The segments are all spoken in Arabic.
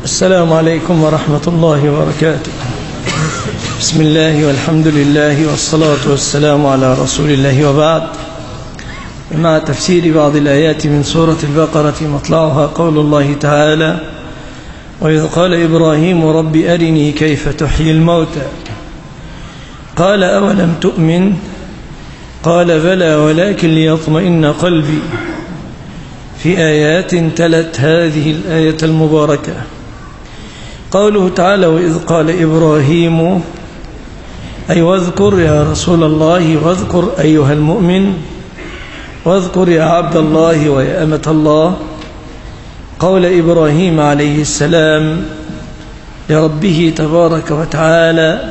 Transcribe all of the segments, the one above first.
السلام عليكم ورحمة الله وبركاته. بسم الله والحمد لله والصلاة والسلام على رسول الله، وبعد. مع تفسير بعض الآيات من سورة البقرة مطلعها قول الله تعالى: وإذ قال إبراهيم رب أرني كيف تحيي الموتى قال أولم تؤمن قال بلى ولكن ليطمئن قلبي. في آيات تلت هذه الآية المباركة. قوله تعالى: وإذ قال إبراهيم، أي واذكر يا رسول الله، واذكر أيها المؤمن، واذكر يا عبد الله ويا أمة الله، قول إبراهيم عليه السلام لربه تبارك وتعالى،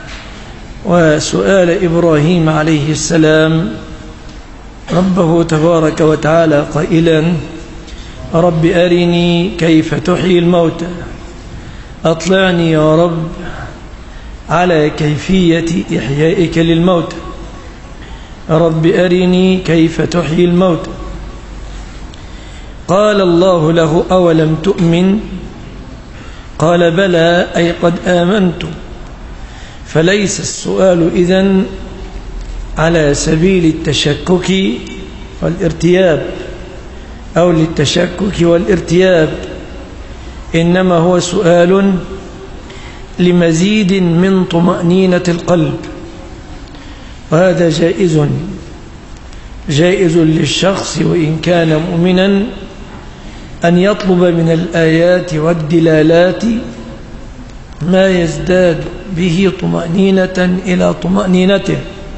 وسؤال إبراهيم عليه السلام ربه تبارك وتعالى قائلا: رب أرني كيف تحيي الموتى، أطلعني يا رب على كيفية إحيائك للموتى. رب أرني كيف تحيي الموتى. قال الله له: أولم تؤمن؟ قال بلى، أي قد آمنت. فليس السؤال إذن على سبيل التشكك والارتياب أو للتشكك والارتياب، إنما هو سؤال لمزيد من طمأنينة القلب، وهذا جائز للشخص وإن كان مؤمنا أن يطلب من الآيات والدلالات ما يزداد به طمأنينة إلى طمأنينته.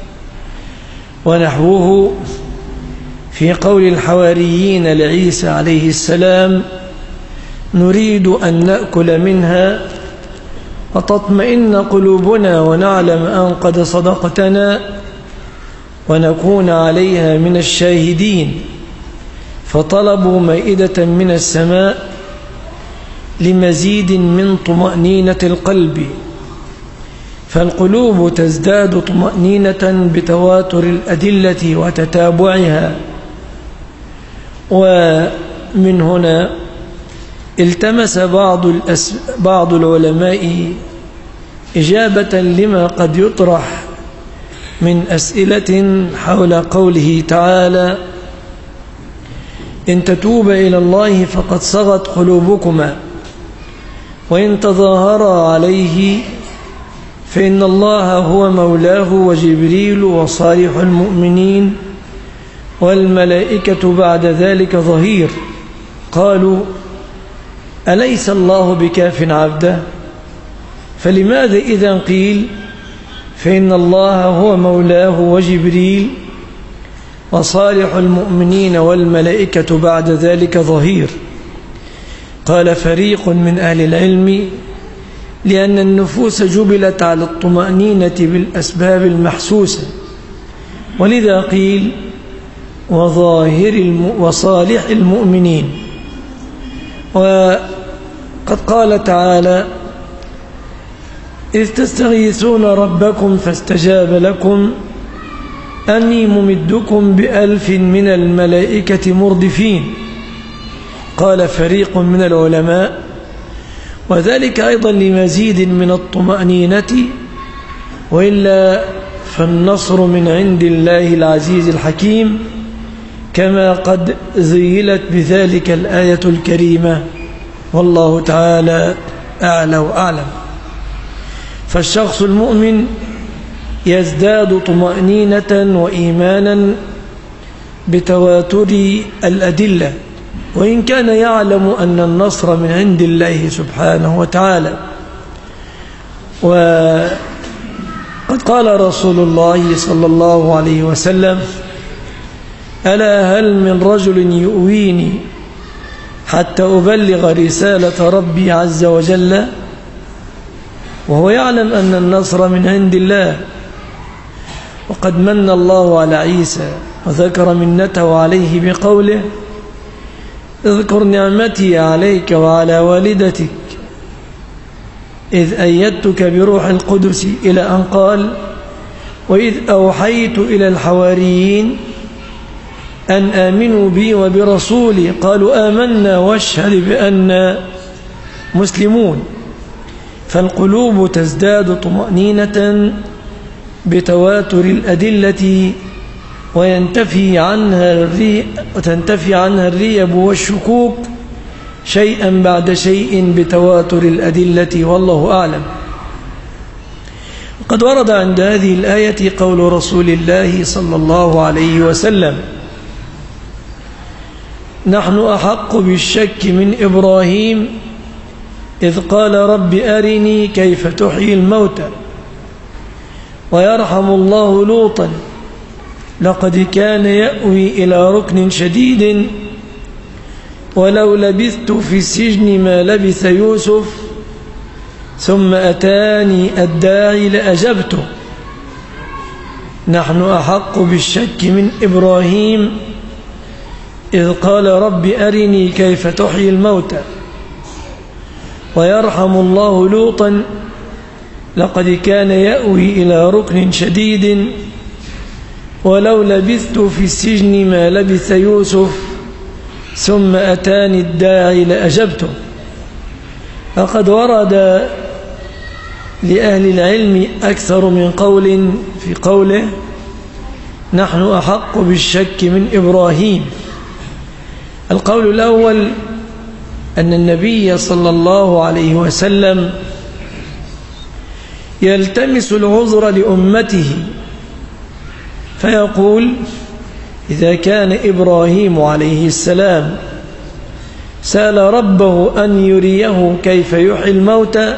ونحوه في قول الحواريين لعيسى عليه السلام: نريد أن نأكل منها وتطمئن قلوبنا ونعلم أن قد صدقتنا ونكون عليها من الشاهدين. فطلبوا مائدة من السماء لمزيد من طمأنينة القلب، فالقلوب تزداد طمأنينة بتواتر الأدلة وتتابعها. ومن هنا التمس بعض العلماء إجابة لما قد يطرح من أسئلة حول قوله تعالى: إن تتوبا إلى الله فقد صغت قلوبكما وإن تظاهرا عليه فإن الله هو مولاه وجبريل وصالح المؤمنين والملائكة بعد ذلك ظهير. قالوا: أليس الله بكاف عبده؟ فلماذا إذن قيل فإن الله هو مولاه وجبريل وصالح المؤمنين والملائكة بعد ذلك ظهير؟ قال فريق من أهل العلم: لأن النفوس جبلت على الطمأنينة بالأسباب المحسوسة، ولذا قيل وصالح المؤمنين. وقد قال تعالى: إذ تستغيثون ربكم فاستجاب لكم أني ممدكم ب1000 من الملائكة مردفين. قال فريق من العلماء: وذلك أيضا لمزيد من الطمأنينة، وإلا فالنصر من عند الله العزيز الحكيم، كما قد ذيلت بذلك الآية الكريمة، والله تعالى أعلى وأعلم. فالشخص المؤمن يزداد طمأنينة وإيمانا بتواتر الأدلة، وإن كان يعلم أن النصر من عند الله سبحانه وتعالى. وقد قال رسول الله صلى الله عليه وسلم: ألا هل من رجل يؤويني حتى أبلغ رسالة ربي عز وجل؟ وهو يعلم أن النصر من عند الله. وقد من الله على عيسى وذكر منته عليه بقوله: اذكر نعمتي عليك وعلى والدتك إذ أيدتك بروح القدس، إلى أن قال: وإذ أوحيت إلى الحواريين أن آمنوا بي وبرسولي قالوا آمنا واشهد بأننا مسلمون، فالقلوب تزداد طمأنينة بتواتر الأدلة وتنتفي عنها الريب والشكوك شيئا بعد شيء بتواتر الأدلة، والله أعلم. قد ورد عند هذه الآية قول رسول الله صلى الله عليه وسلم: نحن أحق بالشك من إبراهيم إذ قال رب أرني كيف تحيي الموتى، ويرحم الله لوطا لقد كان يأوي إلى ركن شديد ولو لبثت في السجن ما لبث يوسف ثم أتاني الداعي لأجبته. نحن أحق بالشك من إبراهيم إذ قال رب أرني كيف تحيي الموتى، ويرحم الله لوطا لقد كان يأوي إلى ركن شديد ولو لبثت في السجن ما لبث يوسف ثم أتاني الداعي لأجبته. فقد ورد لأهل العلم أكثر من قول في قوله نحن أحق بالشك من إبراهيم. القول الأول أن النبي صلى الله عليه وسلم يلتمس العذر لأمته فيقول: إذا كان إبراهيم عليه السلام سأل ربه أن يريه كيف يحيي الموتى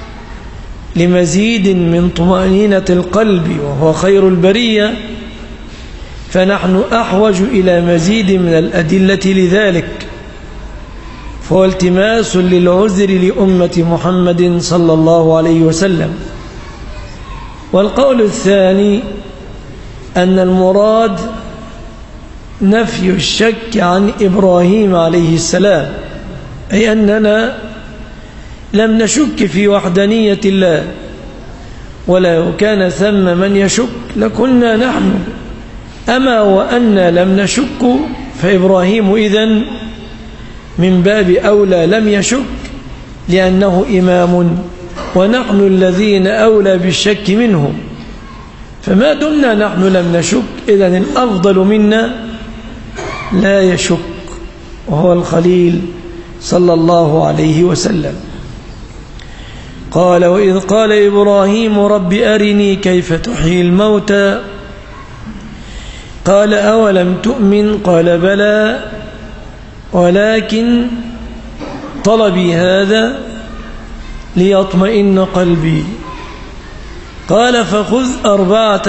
لمزيد من طمأنينة القلب وهو خير البرية، فنحن أحوج إلى مزيد من الأدلة لذلك، فهو التماس للعذر لأمة محمد صلى الله عليه وسلم. والقول الثاني أن المراد نفي الشك عن إبراهيم عليه السلام، أي أننا لم نشك في وحدانية الله، ولو كان ثم من يشك لكنا نحن، أما وأن لم نشك فإبراهيم إذن من باب أولى لم يشك لأنه إمام، ونحن الذين أولى بالشك منهم، فما دمنا نحن لم نشك إذن الأفضل منا لا يشك، وهو الخليل صلى الله عليه وسلم. قال: وإذ قال إبراهيم رب أرني كيف تحيي الموتى قال أولم تؤمن قال بلى ولكن طلبي هذا ليطمئن قلبي. قال: فخذ أربعة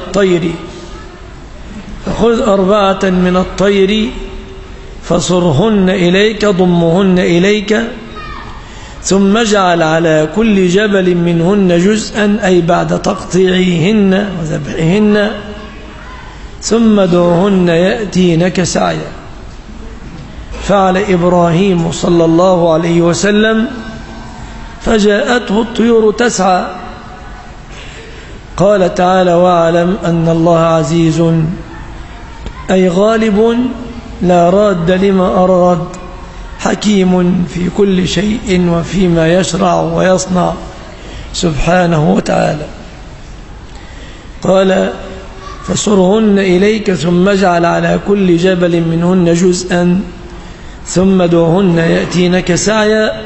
من الطير فصرهن إليك ضمهن إليك ثم اجعل على كل جبل منهن جزءا، أي بعد تقطيعهن وذبحهن، ثم ادعهن يأتينك سعيا. فعل إبراهيم صلى الله عليه وسلم فجاءته الطيور تسعى. قال تعالى: واعلم أن الله عزيز، أي غالب لا راد لما أراد، حكيم في كل شيء وفيما يشرع ويصنع سبحانه وتعالى. قال: فصرهن إليك ثم اجعل على كل جبل منهن جزءا ثم ادعهن يأتينك سعيا.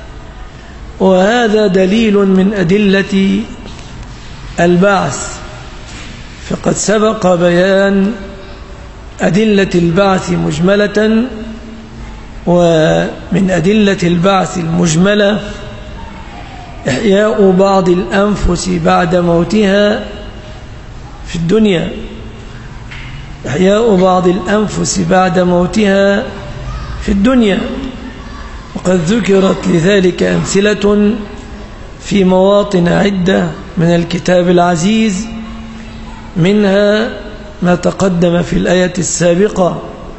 وهذا دليل من أدلة البعث، فقد سبق بيان أدلة البعث مجملة، ومن أدلة البعث المجملة إحياء بعض الأنفس بعد موتها في الدنيا، إحياء بعض الأنفس بعد موتها في الدنيا، وقد ذكرت لذلك أمثلة في مواطن عدة من الكتاب العزيز، منها ما تقدم في الآية السابقة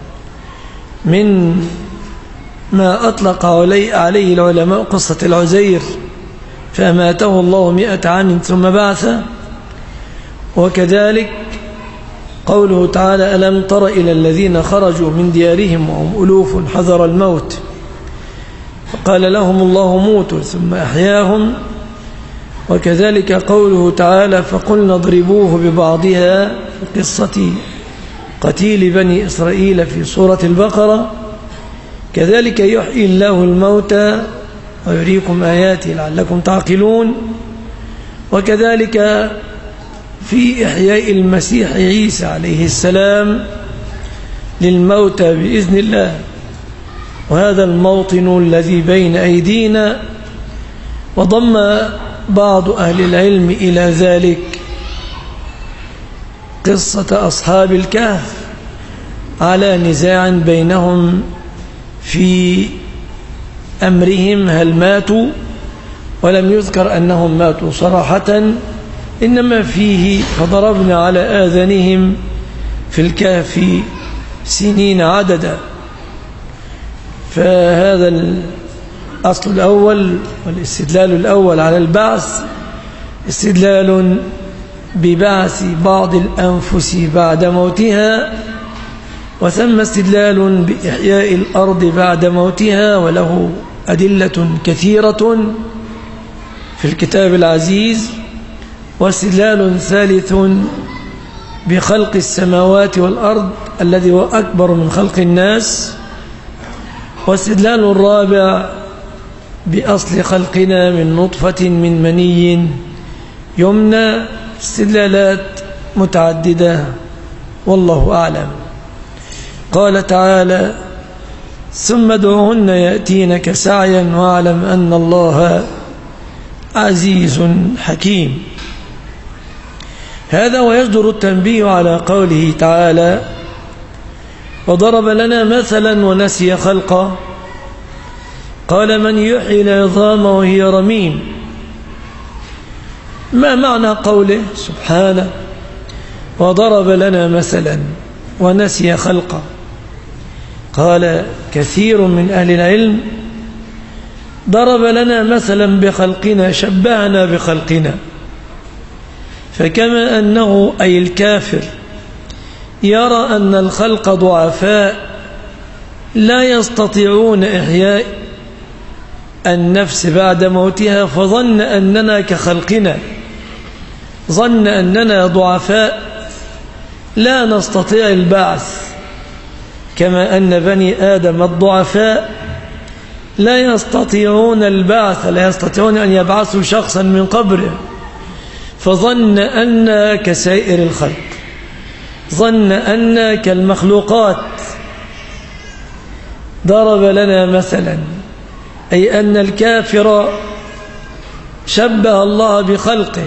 من ما أطلق عليه العلماء قصة العزير فأماته الله 100 عام ثم بعثه، وكذلك قوله تعالى: ألم تر إلى الذين خرجوا من ديارهم وهم ألوف حذر الموت فقال لهم الله موتوا ثم أحياهم. وكذلك قوله تعالى فقلنا اضربوه ببعضها في قصة قتيل بني إسرائيل في سورة البقرة. كذلك يحيي الله الموتى ويريكم آياته لعلكم تعقلون. وكذلك في إحياء المسيح عيسى عليه السلام للموتى بإذن الله، وهذا الموطن الذي بين أيدينا. وضم بعض أهل العلم إلى ذلك قصة أصحاب الكهف على نزاع بينهم في أمرهم هل ماتوا، ولم يذكر أنهم ماتوا صراحة، إنما فيه فضربنا على آذانهم في الكهف سنين عددا. فهذا الأصل الأول والاستدلال الأول على البعث استدلال ببعث بعض الأنفس بعد موتها، وثم استدلال بإحياء الأرض بعد موتها، وله أدلة كثيرة في الكتاب العزيز. واستدلال ثالث بخلق السماوات والأرض الذي هو أكبر من خلق الناس. واستدلال الرابع بأصل خلقنا من نطفة من مني يمنى. استدلالات متعددة والله أعلم. قال تعالى ثم ادعوهن يأتينك سعيا واعلم أن الله عزيز حكيم. هذا ويجدر التنبيه على قوله تعالى وضرب لنا مثلا ونسي خلقه. قال من يحيي العظام وهي رميم. ما معنى قوله سبحانه وضرب لنا مثلا ونسي خلقه؟ قال كثير من أهل العلم ضرب لنا مثلا بخلقنا، شبهنا بخلقنا. فكما أنه أي الكافر يرى أن الخلق ضعفاء لا يستطيعون إحياء النفس بعد موتها، فظن أننا كخلقنا، ظن أننا ضعفاء لا نستطيع البعث، كما أن بني آدم الضعفاء لا يستطيعون البعث، لا يستطيعون أن يبعثوا شخصا من قبره، فظن أن كسائر الخلق، ظن أن كالمخلوقات. ضرب لنا مثلا أي أن الكافر شبه الله بخلقه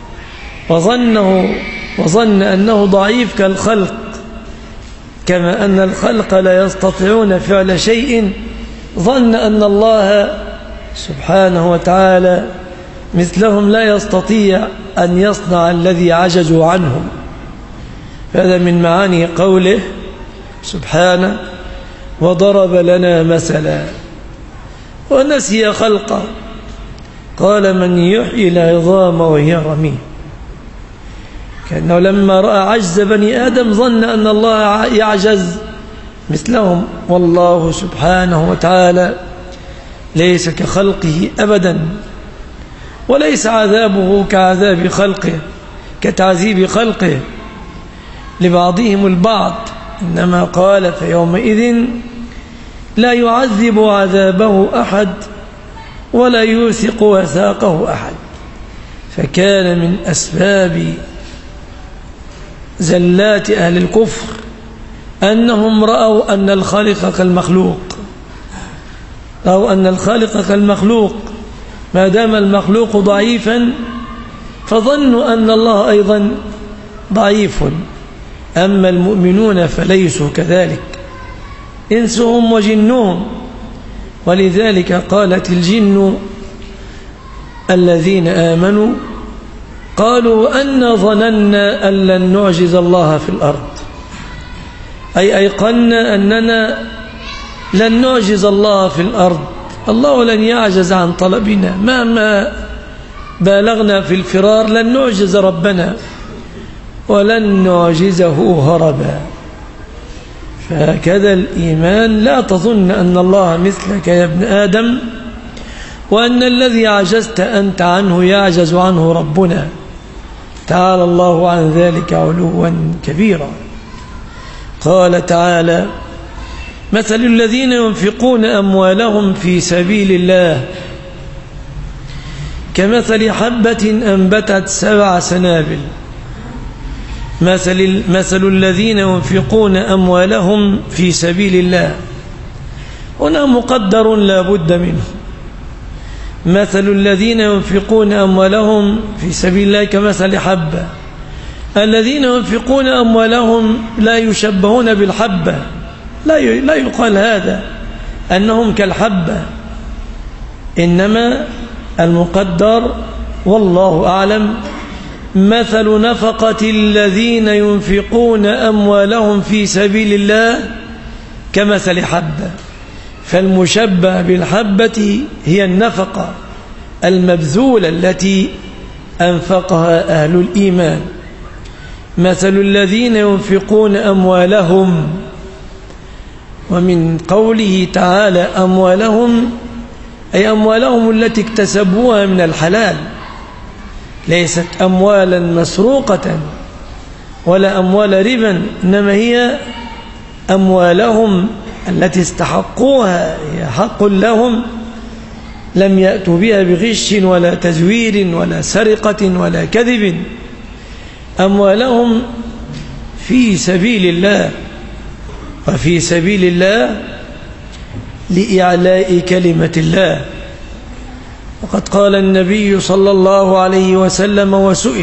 وظن أنه ضعيف كالخلق، كما أن الخلق لا يستطيعون فعل شيء، ظن أن الله سبحانه وتعالى مثلهم لا يستطيع أن يصنع الذي عجزوا عنه. هذا من معاني قوله سبحانه وضرب لنا مثلا ونسي خلقه. قال من يحيي العظام وهي رميم، كأنه لما رأى عجز بني آدم ظن أن الله يعجز مثلهم، والله سبحانه وتعالى ليس كخلقه أبدا، وليس عذابه كعذاب خلقه، كتعذيب خلقه لبعضهم البعض، إنما قال فيومئذ لا يعذب عذابه أحد ولا يوثق وثاقه أحد. فكان من أسباب زلات أهل الكفر أنهم رأوا أن الخالق كالمخلوق، رأوا أن الخالق كالمخلوق، ما دام المخلوق ضعيفا فظنوا أن الله أيضا ضعيف. أما المؤمنون فليسوا كذلك، إنسهم وجنهم. ولذلك قالت الجن الذين آمنوا قالوا أن ظننا أن لن نعجز الله في الأرض، أي أيقنا أننا لن نعجز الله في الأرض، الله لن يعجز عن طلبنا، مهما بالغنا في الفرار لن نعجز ربنا ولن نعجزه هربا. فهكذا الإيمان. لا تظن أن الله مثلك يا ابن آدم، وأن الذي عجزت أنت عنه يعجز عنه ربنا، تعالى الله عن ذلك علوا كبيرا. قال تعالى: مثل الذين ينفقون أموالهم في سبيل الله كمثل حبة أنبتت 7 سنابل. مثل الذين ينفقون أموالهم في سبيل الله، هنا مقدر لا بد منه. مثل الذين ينفقون أموالهم في سبيل الله كمثل حبة. الذين ينفقون أموالهم لا يشبهون بالحبة، لا يقال هذا أنهم كالحبة، إنما المقدر والله أعلم مثل نفقة الذين ينفقون أموالهم في سبيل الله كمثل حبة. فالمشبه بالحبة هي النفقة المبذولة التي أنفقها أهل الإيمان. مثل الذين ينفقون أموالهم، ومن قوله تعالى أموالهم أي أموالهم التي اكتسبوها من الحلال، ليست أموالا مسروقة ولا أموال ربا، إنما هي أموالهم التي استحقوها، هي حق لهم، لم يأتوا بها بغش ولا تزوير ولا سرقة ولا كذب. أموالهم في سبيل الله، وفي سبيل الله لإعلاء كلمة الله. وقد قال النبي صلى الله عليه وسلم وسئل: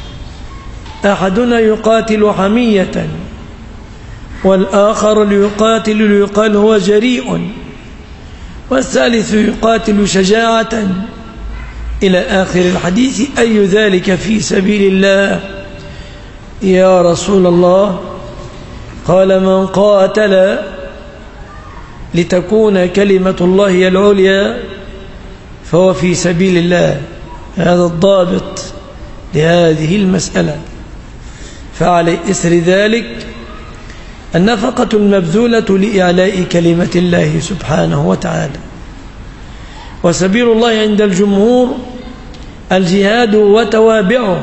أحدنا يقاتل حمية والآخر ليقاتل ليقال هو جريء والثالث يقاتل شجاعة إلى آخر الحديث، أي ذلك في سبيل الله يا رسول الله؟ قال: من قاتل لتكون كلمة الله هي العليا فهو في سبيل الله. هذا الضابط لهذه المسألة. فعلى إثر ذلك النفقة المبذولة لإعلاء كلمة الله سبحانه وتعالى. وسبيل الله عند الجمهور الجهاد وتوابعه،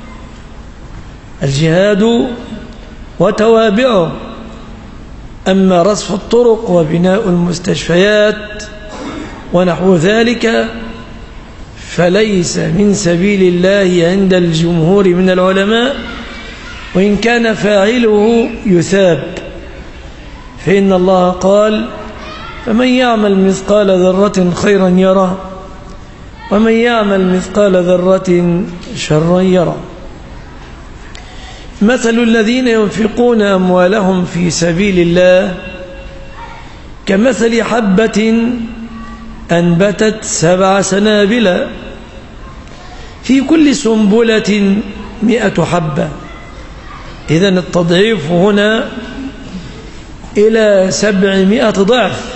الجهاد وتوابعه. أما رصف الطرق وبناء المستشفيات ونحو ذلك فليس من سبيل الله عند الجمهور من العلماء، وإن كان فاعله يثاب، فإن الله قال: فمن يعمل مثقال ذرة خيرا يره ومن يعمل مثقال ذرة شرا يره. مثل الذين ينفقون أموالهم في سبيل الله كمثل حبة أنبتت 7 سنابل في كل سنبلة 100 حبة. إذن التضعيف هنا إلى 700 ضعف.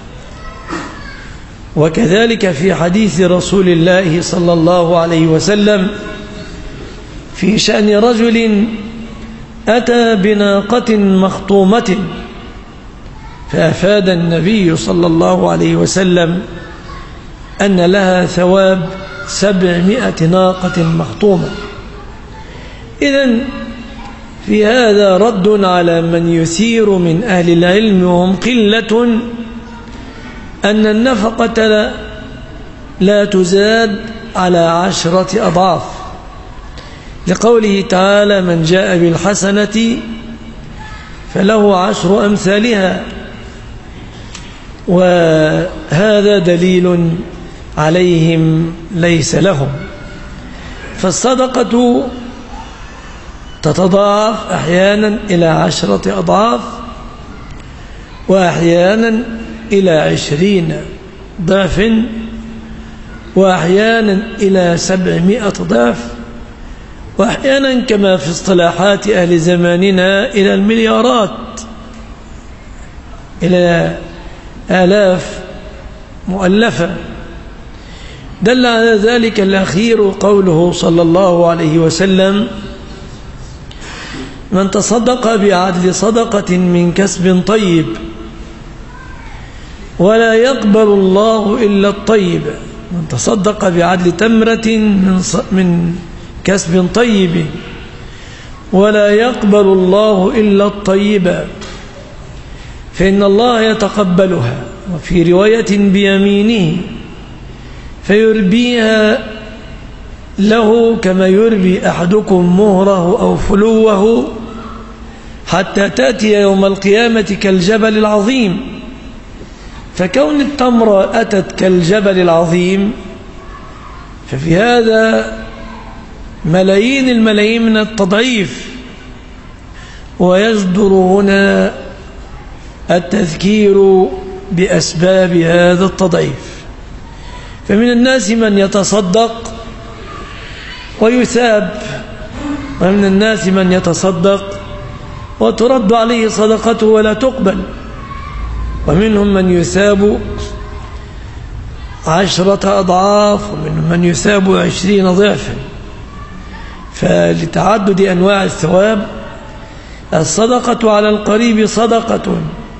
وكذلك في حديث رسول الله صلى الله عليه وسلم في شأن رجل أتى بناقة مخطومة، فأفاد النبي صلى الله عليه وسلم أن لها ثواب 700 ناقة مخطومة. إذن في هذا رد على من يثير من أهل العلم وهم قلة أن النفقة لا تزاد على 10 أضعاف، لقوله تعالى: من جاء بالحسنة فله 10 أمثالها. وهذا دليل عليهم ليس لهم. فالصدقة تتضاعف أحيانا إلى 10 أضعاف، وأحيانا إلى 20 ضعف، وأحيانا إلى 700 ضعف، وأحيانا كما في اصطلاحات أهل زماننا إلى المليارات، إلى آلاف مؤلفة. دل على ذلك الأخير قوله صلى الله عليه وسلم: من تصدق بعدل صدقة من كسب طيب ولا يقبل الله إلا الطيب. من تصدق بعدل تمرة من كسب طيب ولا يقبل الله إلا الطيب فإن الله يتقبلها. وفي رواية بيمينه فيربيها له كما يربي أحدكم مهره أو فلوه حتى تأتي يوم القيامة كالجبل العظيم. فكون التمرة أتت كالجبل العظيم ففي هذا ملايين الملايين من التضعيف. ويجدر هنا التذكير بأسباب هذا التضعيف. فمن الناس من يتصدق ويثاب، ومن الناس من يتصدق وترد عليه صدقته ولا تقبل، ومنهم من يثاب 10 أضعاف، ومنهم من يثاب 20 ضعفا. فلتعدد أنواع الثواب الصدقة على القريب صدقة،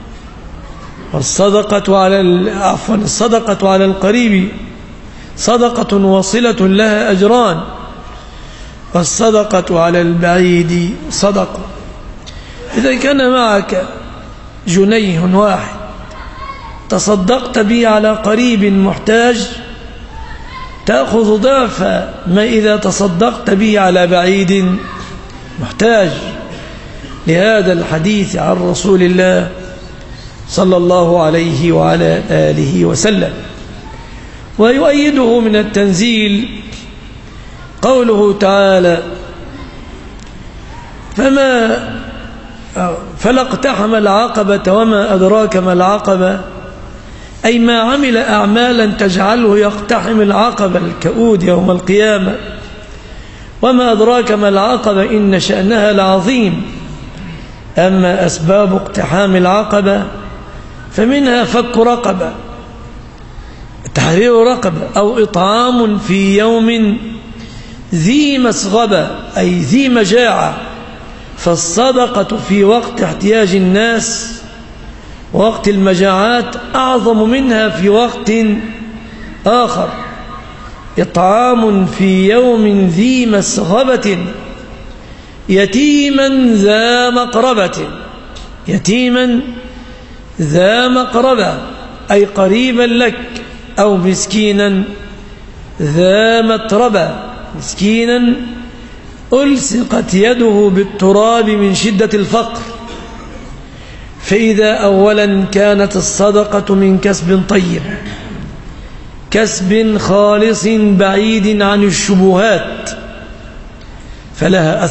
والصدقة على القريب صدقة وصلة لها أجران، والصدقة على البعيد صدقة. إذا كان معك جنيه واحد تصدقت به على قريب محتاج تأخذ ضعف ما إذا تصدقت به على بعيد محتاج، لهذا الحديث عن رسول الله صلى الله عليه وعلى آله وسلم. ويؤيده من التنزيل قوله تعالى: فلا اقتحم العقبة وما أدراك ما العقبة، أي ما عمل أعمالا تجعله يقتحم العقبة الكؤود يوم القيامة. وما أدراك ما العقبة إن شأنها لعظيم. أما أسباب اقتحام العقبة فمنها فك رقبة، تحرير رقبة، أو إطعام في يوم ذي مسغبة أي ذي مجاعة. فالصدقة في وقت احتياج الناس وقت المجاعات أعظم منها في وقت آخر. إطعام في يوم ذي مسغبة يتيما ذا مقربة أي قريبا لك، أو مسكينا ذا متربة، مسكينا ألصقت يده بالتراب من شدة الفقر. فإذا أولا كانت الصدقة من كسب طيب، كسب خالص بعيد عن الشبهات، فلها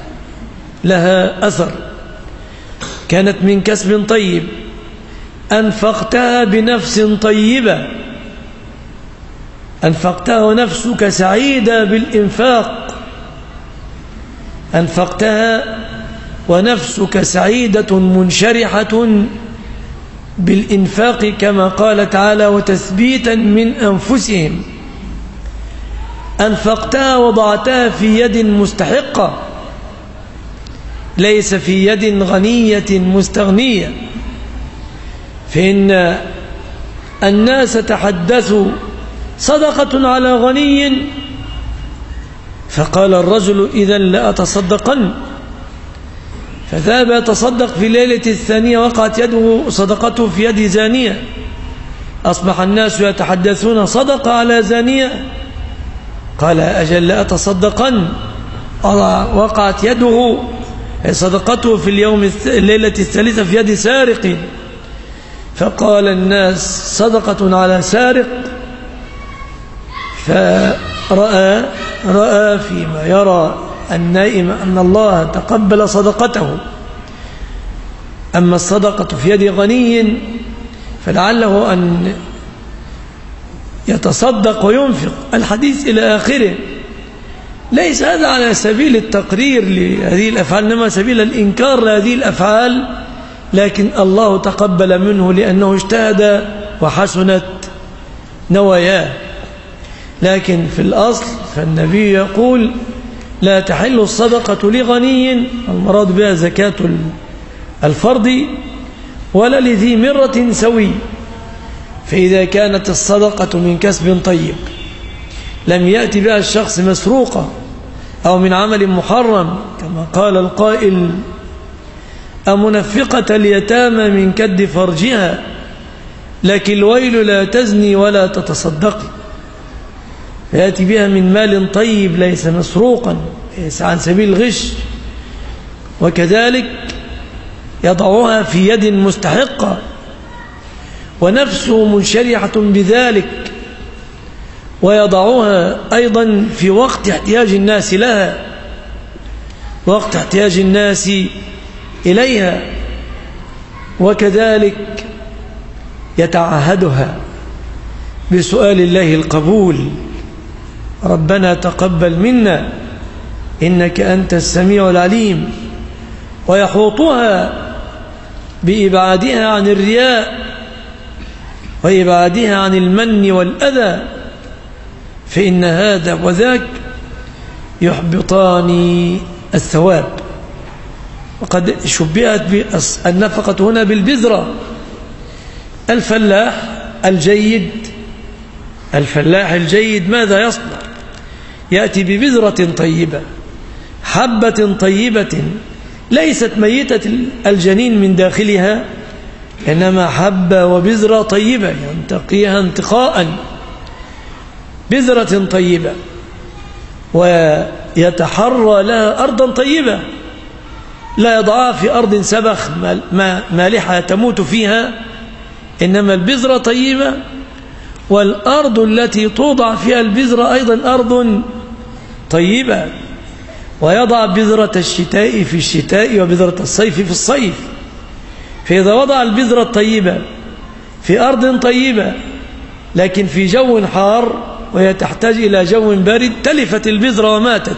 أثر. كانت من كسب طيب أنفقتها بنفس طيبة، أنفقتها ونفسك سعيدة بالإنفاق، أنفقتها ونفسك سعيدة منشرحة بالإنفاق كما قال تعالى: وتثبيتا من أنفسهم. أنفقتها وضعتها في يد مستحقة، ليس في يد غنية مستغنية. فإن الناس تحدثوا صدقة على غني، فقال الرجل: إذا لأتصدقن. فذهب يتصدق في ليلة الثانية وقعت يده صدقته في يد زانية. أصبح الناس يتحدثون: صدق على زانية. قال: أجل لأتصدقن. وقعت يده صدقته في الليلة الثالثة في يد سارق. فقال الناس: صدقة على سارق. فرأى فيما يرى النائم أن الله تقبل صدقته. أما الصدقة في يد غني فلعله أن يتصدق وينفق. الحديث إلى آخره. ليس هذا على سبيل التقرير لهذه الأفعال، إنما سبيل الإنكار لهذه الأفعال، لكن الله تقبل منه لأنه اجتهد وحسنت نواياه. لكن في الأصل فالنبي يقول: لا تحل الصدقة لغني، المراد بها زكاة الفرض، ولا لذي مرة سوي. فإذا كانت الصدقة من كسب طيب لم يأتي بها الشخص مسروقة أو من عمل محرم كما قال القائل: أمنفقة اليتامى من كد فرجها، لك الويل لا تزني ولا تتصدقي. فيأتي بها من مال طيب ليس مسروقا، ليس عن سبيل الغش، وكذلك يضعها في يد مستحقة ونفسه منشرحة بذلك، ويضعها أيضا في وقت احتياج الناس لها، وقت احتياج الناس إليها، وكذلك يتعهدها بسؤال الله القبول: ربنا تقبل منا إنك أنت السميع العليم، ويحوطها بإبعادها عن الرياء وإبعادها عن المن والأذى، فإن هذا وذاك يحبطان الثواب. وقد شبهت النفقة هنا بالبذرة. الفلاح الجيد ماذا يصنع؟ يأتي ببذرة طيبة، حبة طيبة ليست ميتة الجنين من داخلها، إنما حبة وبذرة طيبة ينتقيها انتقاء، بذرة طيبة، ويتحرى لها أرضا طيبة، لا يضعها في أرض سبخ مالحة تموت فيها، إنما البذرة طيبة، والأرض التي توضع فيها البذرة أيضا أرض طيبة، ويضع بذرة الشتاء في الشتاء وبذرة الصيف في الصيف. فإذا وضع البذرة الطيبة في أرض طيبة لكن في جو حار وهي تحتاج إلى جو بارد، تلفت البذرة وماتت.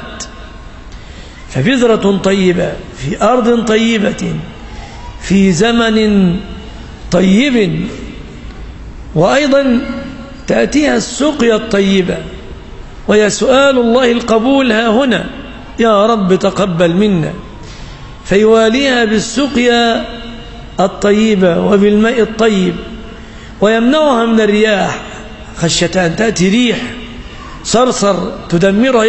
فبذرة طيبة في أرض طيبة في زمن طيب، وأيضا تأتيها السقيا الطيبة، وهي سؤال الله القبول ها هنا: يا رب تقبل منا، فيواليها بالسقيا الطيبة وبالماء الطيب، ويمنعها من الرياح خشية أن تأتي ريح صرصر تدمرها،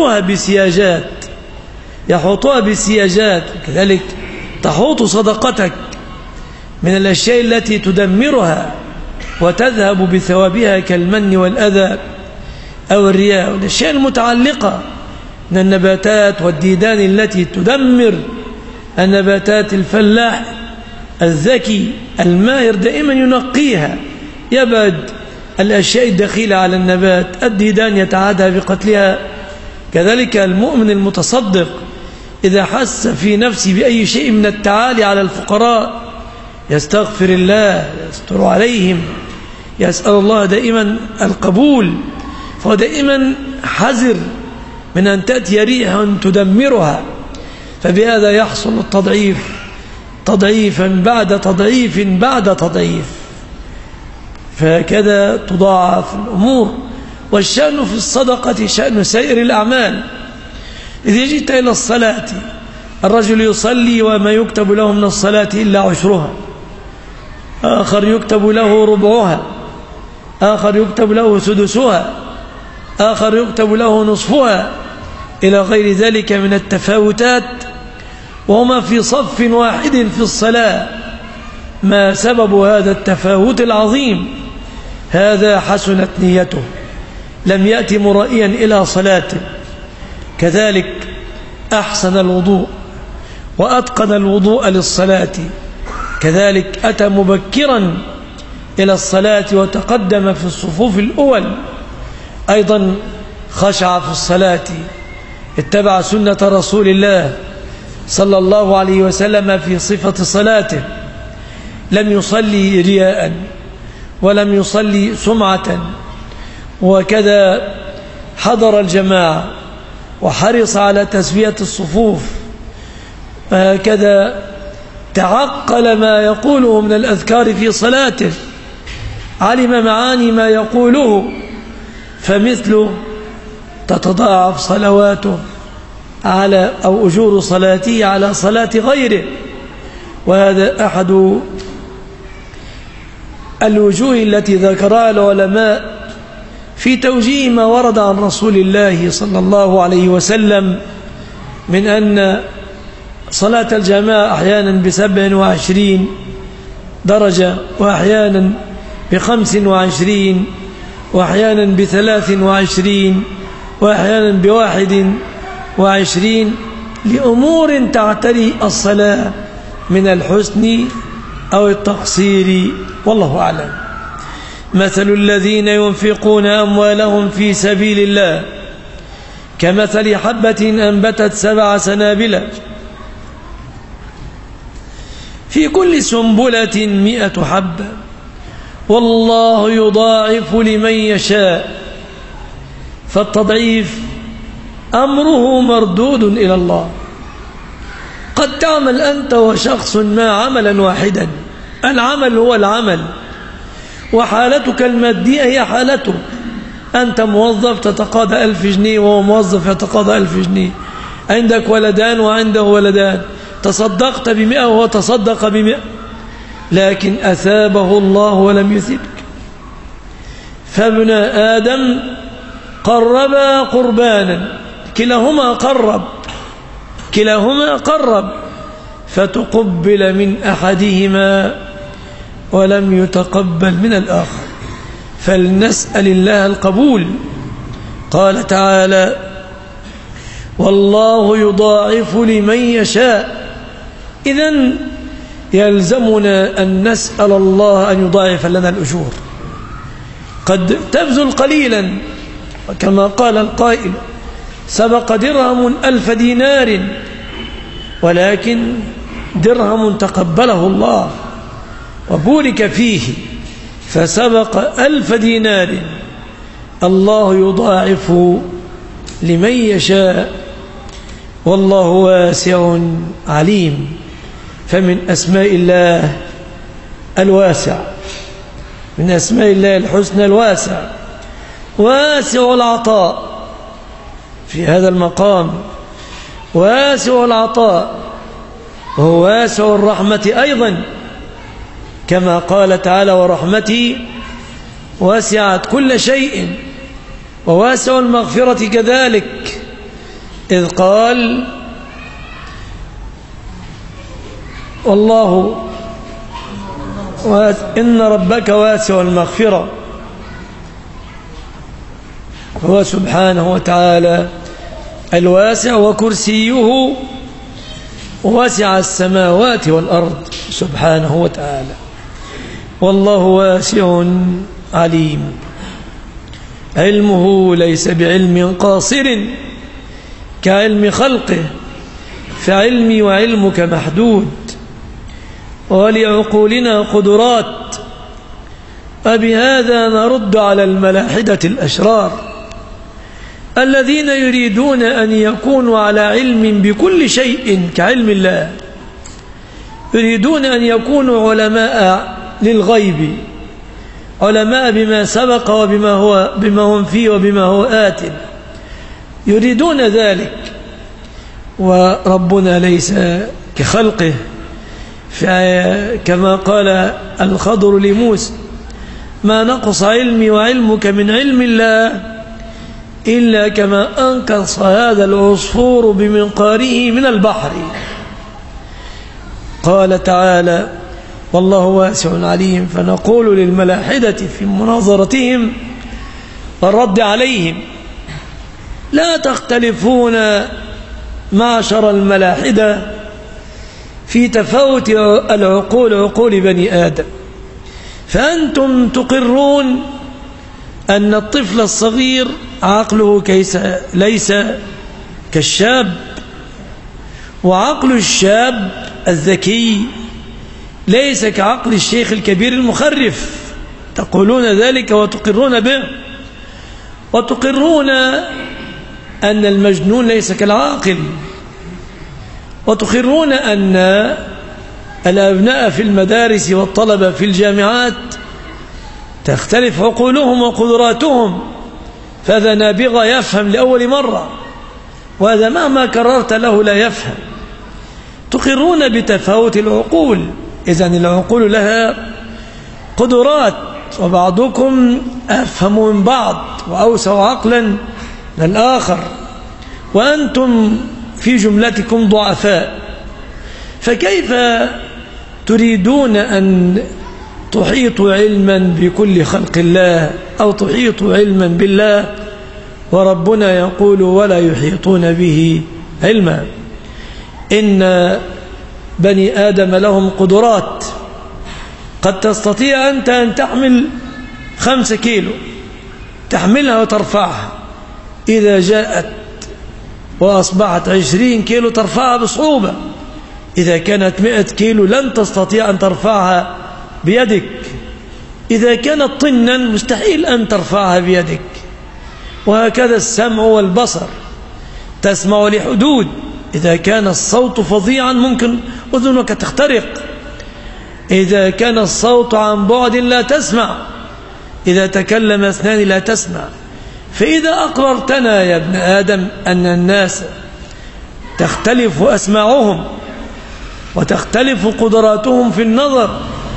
يحوطها بسياجات. كذلك تحوط صدقتك من الأشياء التي تدمرها وتذهب بثوابها كالمن والأذى أو الرياء، والأشياء المتعلقة من النباتات والديدان التي تدمر النباتات. الفلاح الذكي الماهر دائما ينقيها، يبعد الأشياء الدخيلة على النبات، الديدان يتعادى بقتلها. كذلك المؤمن المتصدق إذا حس في نفسه بأي شيء من التعالي على الفقراء يستغفر الله، يستر عليهم، يسأل الله دائما القبول، فهو دائما حذر من أن تأتي ريح تدمرها. فبهذا يحصل التضعيف، تضعيفا بعد تضعيف بعد تضعيف، فهكذا تضاعف الأمور. والشأن في الصدقة شأن سائر الأعمال. إذا جئت إلى الصلاة، الرجل يصلي وما يكتب له من الصلاة إلا عشرها، آخر يكتب له ربعها، آخر يكتب له سدسها، آخر يكتب له نصفها، إلى غير ذلك من التفاوتات، وهما في صف واحد في الصلاة. ما سبب هذا التفاوت العظيم؟ هذا حسنت نيته، لم يأتي مرائيا إلى صلاته. كذلك أحسن الوضوء وأتقن الوضوء للصلاة، كذلك أتى مبكرا إلى الصلاة وتقدم في الصفوف الأول، أيضا خشع في الصلاة، اتبع سنة رسول الله صلى الله عليه وسلم في صفة صلاته، لم يصلي رياء ولم يصلي سمعة، وكذا حضر الجماعة وحرص على تسوية الصفوف، هكذا تعقل ما يقوله من الأذكار في صلاته، علم معاني ما يقوله، فمثله تتضاعف صلواته أو أجور صلاته على صلاة غيره. وهذا أحد الوجوه التي ذكرها العلماء في توجيه ما ورد عن رسول الله صلى الله عليه وسلم من أن صلاة الجماعة أحيانا ب27 درجة، وأحيانا ب25، وأحيانا ب23، وأحيانا ب21، لأمور تعتري الصلاة من الحسن أو التقصير، والله أعلم. مثل الذين ينفقون أموالهم في سبيل الله كمثل حبة أنبتت 7 سنابل في كل سنبلة 100 حبة والله يضاعف لمن يشاء. فالتضعيف أمره مردود إلى الله. قد تعمل أنت وشخص ما عملا واحدا، العمل هو العمل، وحالتك المادية هي حالته. أنت موظف تتقاضى 1000 جنيه وهو موظف يتقاضى 1000 جنيه، عندك ولدان وعنده ولدان، تصدقت ب100 وهو تصدق ب100، لكن أثابه الله ولم يثبك. فابن آدم قربا قربانا، كلاهما قرب فتقبل من أحدهما ولم يتقبل من الآخر، فلنسأل الله القبول. قال تعالى: والله يضاعف لمن يشاء. إذن يلزمنا أن نسأل الله أن يضاعف لنا الأجور. قد تبذل قليلا، وكما قال القائل: سبق درهم 1000 دينار، ولكن درهم تقبله الله وبورك فيه، فسبق 1000 دينار. الله يضاعف لمن يشاء والله واسع عليم. فمن أسماء الله الواسع، من أسماء الله الحسنى الواسع، واسع العطاء. في هذا المقام واسع العطاء، وهو واسع الرحمة أيضا، كما قال تعالى: ورحمتي وسعت كل شيء. وواسع المغفرة كذلك، إذ قال: والله إن ربك واسع المغفرة. هو سبحانه وتعالى الواسع، وكرسيه واسع السماوات والأرض سبحانه وتعالى. والله واسع عليم. علمه ليس بعلم قاصر كعلم خلقه، فعلمي وعلمك محدود، ولعقولنا قدرات. وبهذا نرد على الملاحدة الأشرار الذين يريدون أن يكونوا على علم بكل شيء كعلم الله، يريدون أن يكونوا علماء للغيب، علماء بما سبق بما هم فيه وبما هو آت، يريدون ذلك. وربنا ليس كخلقه، كما قال الخضر لموسى: ما نقص علمي وعلمك من علم الله إلا كما أنقص هذا العصفور بمنقاره من البحر. قال تعالى: والله واسع عليم. فنقول للملاحدة في مناظرتهم والرد عليهم: لا تختلفون معشر الملاحدة في تفاوت العقول، عقول بني آدم. فأنتم تقرون أن الطفل الصغير عقله ليس كالشاب، وعقل الشاب الذكي ليس كعقل الشيخ الكبير المخرف. تقولون ذلك وتقرون به، وتقرون أن المجنون ليس كالعاقل، وتقرون أن الأبناء في المدارس والطلبة في الجامعات تختلف عقولهم وقدراتهم. فهذا نابغة يفهم لأول مرة، وهذا مهما كررت له لا يفهم. تقرون بتفاوت العقول، إذن العقول لها قدرات، وبعضكم أفهم من بعض وأوسع عقلا من الآخر، وأنتم في جملتكم ضعفاء. فكيف تريدون أن تحيطوا علما بكل خلق الله أو تحيطوا علما بالله وربنا يقول ولا يحيطون به علما؟ إن بني آدم لهم قدرات. قد تستطيع أنت أن تحمل 5 كيلو، تحملها وترفعها. إذا جاءت وأصبحت 20 كيلو ترفعها بصعوبة. إذا كانت 100 كيلو لن تستطيع أن ترفعها بيدك. إذا كانت طنا مستحيل أن ترفعها بيدك. وهكذا السمع والبصر، تسمع لحدود. إذا كان الصوت فظيعا ممكن أذنك تخترق. إذا كان الصوت عن بعد لا تسمع. إذا تكلم اثنان لا تسمع. فإذا أقررتنا يا ابن آدم أن الناس تختلف أسماعهم وتختلف قدراتهم في النظر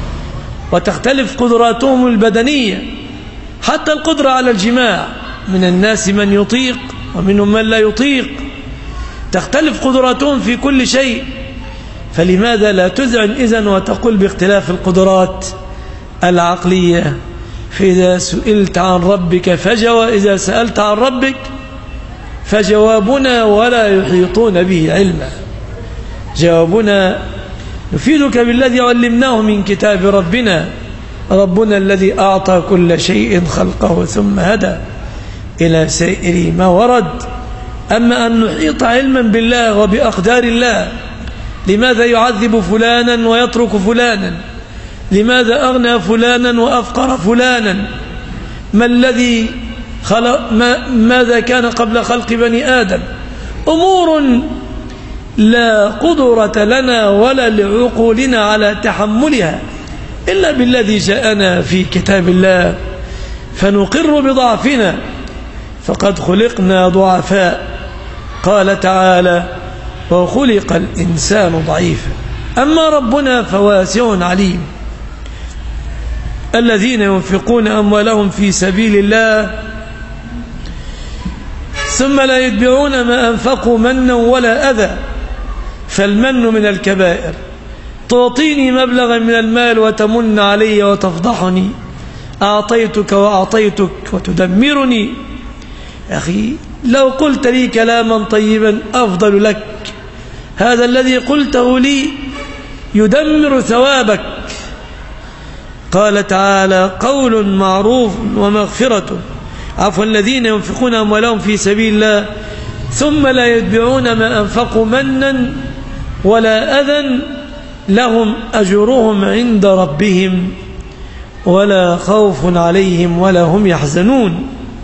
وتختلف قدراتهم البدنية، حتى القدرة على الجماع، من الناس من يطيق ومنهم من لا يطيق، تختلف قدراتهم في كل شيء. فلماذا لا تذعن إذن وتقول باختلاف القدرات العقلية؟ فإذا سئلت عن ربك إذا سألت عن ربك فجوابنا ولا يحيطون به علما. جوابنا نفيدك بالذي علمناه من كتاب ربنا الذي أعطى كل شيء خلقه ثم هدى إلى سائر ما ورد. أما أن نحيط علما بالله وبأقدار الله، لماذا يعذب فلانا ويترك فلانا؟ لماذا أغنى فلانا وأفقر فلانا؟ ما الذي ماذا كان قبل خلق بني آدم؟ أمور لا قدرة لنا ولا لعقولنا على تحملها إلا بالذي جاءنا في كتاب الله، فنقر بضعفنا، فقد خلقنا ضعفاء. قال تعالى: وخلق الإنسان ضعيفا. أما ربنا فواسع عليم. الذين ينفقون أموالهم في سبيل الله ثم لا يتبعون ما أنفقوا منا ولا أذى. فالمن من الكبائر. تعطيني مبلغا من المال وتمن علي وتفضحني، أعطيتك وأعطيتك وتدمرني. أخي، لو قلت لي كلاما طيبا أفضل لك. هذا الذي قلته لي يدمر ثوابك. قال تعالى: قول معروف ومغفرة. الذين ينفقون أموالهم في سبيل الله ثم لا يتبعون ما أنفقوا منا ولا أذى لهم أجرهم عند ربهم ولا خوف عليهم ولا هم يحزنون.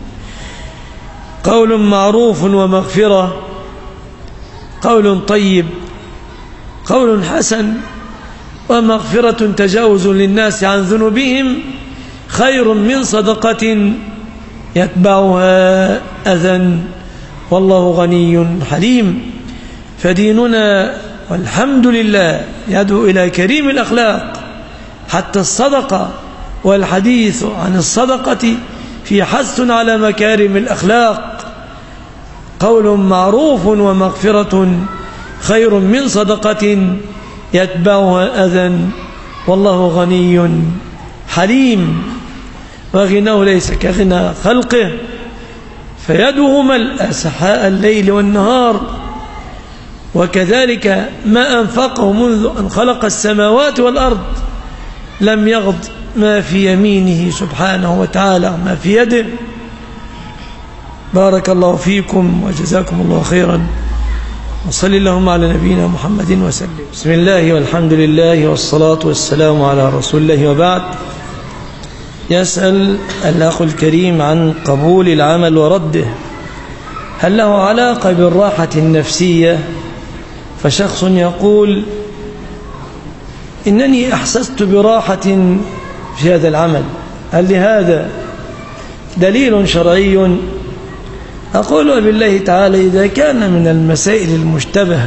قول معروف ومغفرة، قول طيب، قول حسن، ومغفرة تجاوز للناس عن ذنوبهم خير من صدقة يتبعها أذى والله غني حليم. فديننا والحمد لله يدعو إلى كريم الأخلاق، حتى الصدقة والحديث عن الصدقة في حث على مكارم الأخلاق. قول معروف ومغفرة خير من صدقة يتبعها أذى والله غني حليم. وغناه ليس كغنى خلقه، فيده ملأ سحاء الليل والنهار. وكذلك ما أنفقه منذ أن خلق السماوات والأرض لم يغض ما في يمينه سبحانه وتعالى ما في يده. بارك الله فيكم وجزاكم الله خيرا، وصلي اللهم على نبينا محمد وسلم. بسم الله والحمد لله والصلاة والسلام على رسول الله، وبعد. يسأل الأخ الكريم عن قبول العمل ورده، هل له علاقة بالراحة النفسية؟ فشخص يقول: إنني أحسست براحة في هذا العمل، هل لهذا دليل شرعي أقول بالله تعالى إذا كان من المسائل المشتبهة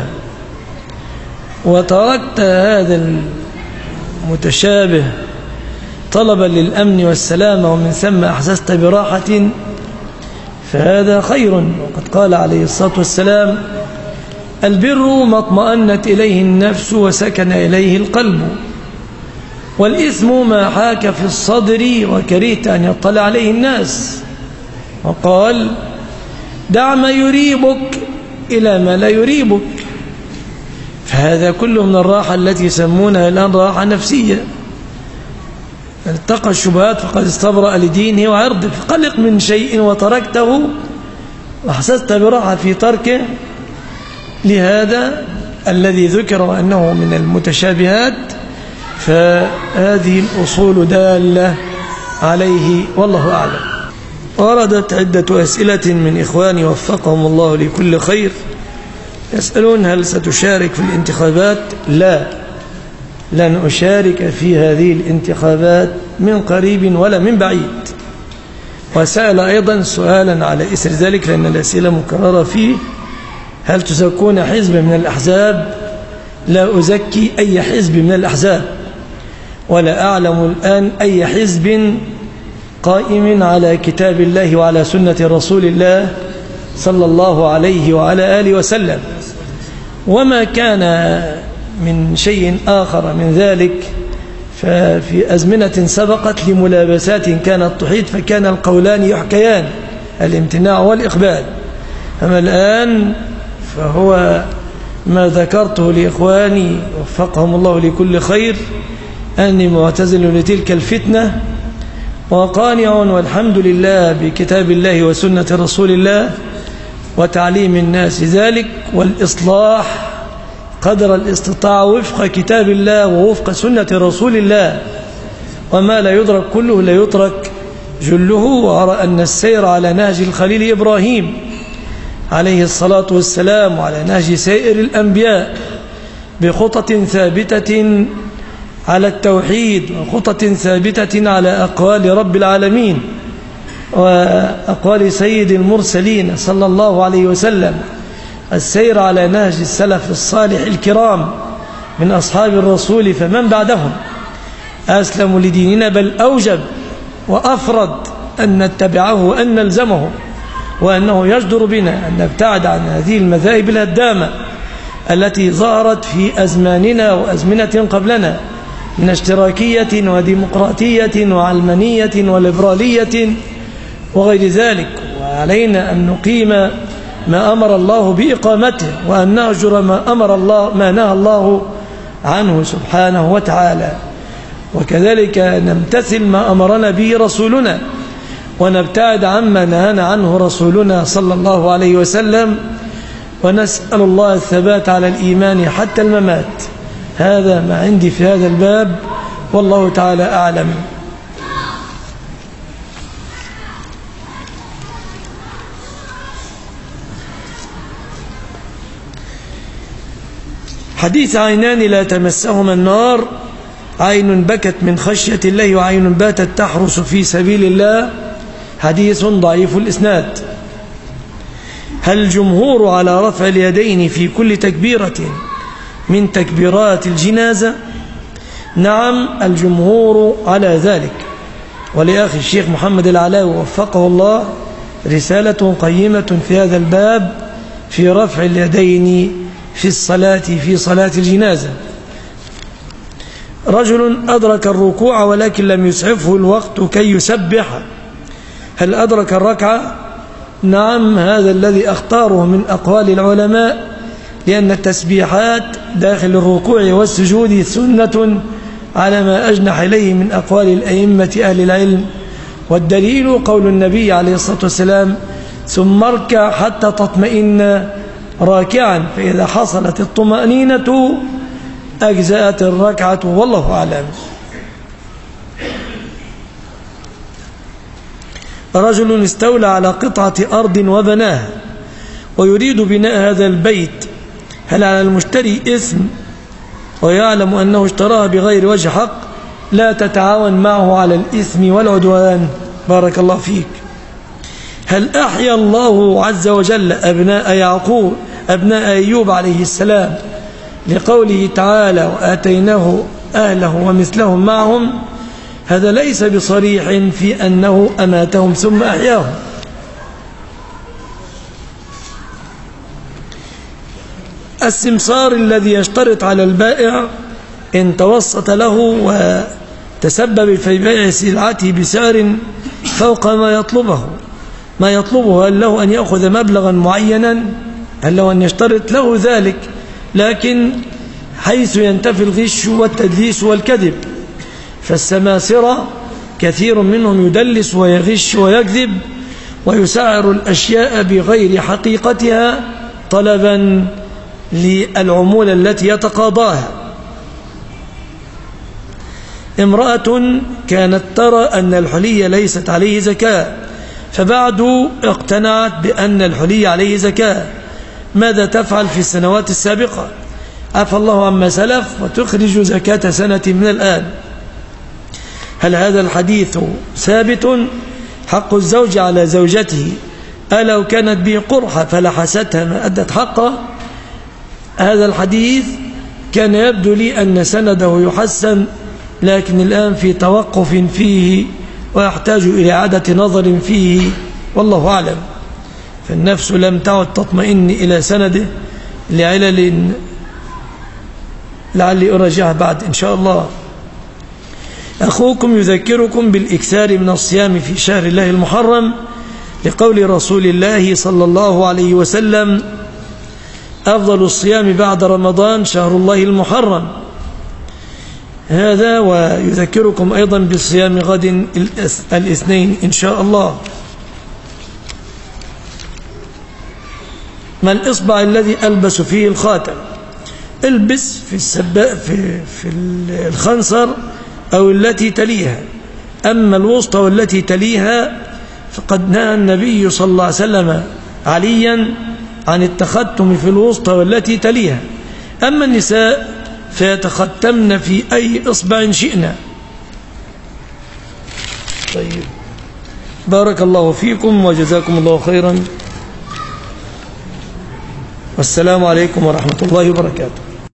وتركت هذا المتشابه طلبا للأمن والسلامة ومن ثم أحسست براحة فهذا خير. وقد قال عليه الصلاة والسلام البر ما اطمأنت إليه النفس وسكن إليه القلب، والإثم ما حاك في الصدر وكرهت أن يطلع عليه الناس. وقال دع ما يريبك إلى ما لا يريبك. فهذا كله من الراحة التي يسمونها الآن راحة نفسية. اتقى الشبهات فقد استبرأ لدينه وعرضه. فقلق من شيء وتركته وحسست براحة في تركه لهذا الذي ذكر أنه من المتشابهات، فهذه الأصول دالة عليه والله أعلم. وردت عدة أسئلة من إخواني وفقهم الله لكل خير يسألون هل ستشارك في الانتخابات؟ لا، لن أشارك في هذه الانتخابات من قريب ولا من بعيد. وسأل أيضا سؤالا على إثر ذلك لأن الأسئلة مكررة فيه: هل تزكون حزب من الأحزاب؟ لا أزكي أي حزب من الأحزاب، ولا أعلم الآن أي حزب قائم على كتاب الله وعلى سنة رسول الله صلى الله عليه وعلى آله وسلم. وما كان من شيء آخر من ذلك ففي أزمنة سبقت لملابسات كانت تحيط فكان القولان يحكيان، الامتناع والإقبال. أما الآن فهو ما ذكرته لإخواني وفقهم الله لكل خير أني معتزل لتلك الفتنة وقانع والحمد لله بكتاب الله وسنة رسول الله وتعليم الناس ذلك، والإصلاح قدر الاستطاعة وفق كتاب الله ووفق سنة رسول الله. وما لا يدرك كله لا يترك جله. وأرى أن السير على نهج الخليل إبراهيم عليه الصلاة والسلام وعلى نهج سائر الأنبياء بخطط ثابتة على التوحيد وخطط ثابتة على أقوال رب العالمين وأقوال سيد المرسلين صلى الله عليه وسلم، السير على نهج السلف الصالح الكرام من أصحاب الرسول فمن بعدهم أسلم لديننا، بل أوجب وأفرد أن نتبعه وأن نلزمه، وأنه يجدر بنا أن نبتعد عن هذه المذاهب الهدامة التي ظهرت في أزماننا وأزمنة قبلنا من اشتراكية وديمقراطية وعلمانية وليبرالية وغير ذلك. وعلينا أن نقيم ما أمر الله بإقامته وأن نهجر ما نهى الله عنه سبحانه وتعالى، وكذلك نمتثل ما أمرنا به رسولنا ونبتعد عما نهانا عنه رسولنا صلى الله عليه وسلم، ونسأل الله الثبات على الإيمان حتى الممات. هذا ما عندي في هذا الباب والله تعالى أعلم. حديث عينان لا تمسهما النار، عين بكت من خشية الله وعين باتت تحرس في سبيل الله، حديث ضعيف الإسناد. هل الجمهور على رفع اليدين في كل تكبيرة من تكبيرات الجنازة؟ نعم، الجمهور على ذلك. ولأخي الشيخ محمد العلاوي وفقه الله رسالة قيمة في هذا الباب في رفع اليدين في الصلاة في صلاة الجنازة. رجل أدرك الركوع ولكن لم يسعفه الوقت كي يسبح، هل أدرك الركعة؟ نعم، هذا الذي أختاره من أقوال العلماء، لأن التسبيحات داخل الركوع والسجود سنة على ما أجنح إليه من أقوال الأئمة أهل العلم، والدليل قول النبي عليه الصلاة والسلام: ثم اركع حتى تطمئن راكعا، فإذا حصلت الطمأنينة أجزأت الركعة والله أعلم. رجل استولى على قطعة أرض وبناها ويريد بناء هذا البيت، هل على المشتري إثم ويعلم أنه اشتراها بغير وجه حق؟ لا تتعاون معه على الإثم والعدوان. بارك الله فيك. هل أحيا الله عز وجل أبناء يعقوب أبناء أيوب عليه السلام لقوله تعالى وآتيناه أهله ومثلهم معهم؟ هذا ليس بصريح في أنه أماتهم ثم أحياهم. السمسار الذي يشترط على البائع إن توسط له وتسبب في بيع سلعته بسعر فوق ما يطلبه هل له أن يأخذ مبلغا معينا؟ هل له أن يشترط له ذلك؟ لكن حيث ينتفي الغش والتدليس والكذب، فالسماسرة كثير منهم يدلس ويغش ويكذب ويسعر الأشياء بغير حقيقتها طلبا للعمولة التي يتقاضاها. امرأة كانت ترى أن الحلي ليست عليه زكاة، فبعد اقتنعت بأن الحلي عليه زكاة. ماذا تفعل في السنوات السابقة؟ عفى الله عما سلف وتخرج زكاة سنة من الآن. هل هذا الحديث ثابت؟ حق الزوج على زوجته ألو كانت به قرحة فلحستها ما أدت حقه؟ هذا الحديث كان يبدو لي أن سنده يحسن، لكن الآن في توقف فيه ويحتاج إلى إعادة نظر فيه، والله أعلم. فالنفس لم تعد تطمئن إلى سنده لعلل لعلي أراجعها بعد إن شاء الله. أخوكم يذكركم بالإكثار من الصيام في شهر الله المحرم لقول رسول الله صلى الله عليه وسلم: أفضل الصيام بعد رمضان شهر الله المحرم. هذا ويذكركم أيضا بالصيام غد الاثنين إن شاء الله. ما الإصبع الذي ألبس فيه الخاتم؟ البس في الخنصر أو التي تليها، أما الوسطى والتي تليها فقد نهى النبي صلى الله عليه وسلم عليا عن التختم في الوسطى والتي تليها. أما النساء فيتختمن في أي إصبع شئنا. طيب، بارك الله فيكم وجزاكم الله خيرا، والسلام عليكم ورحمة الله وبركاته.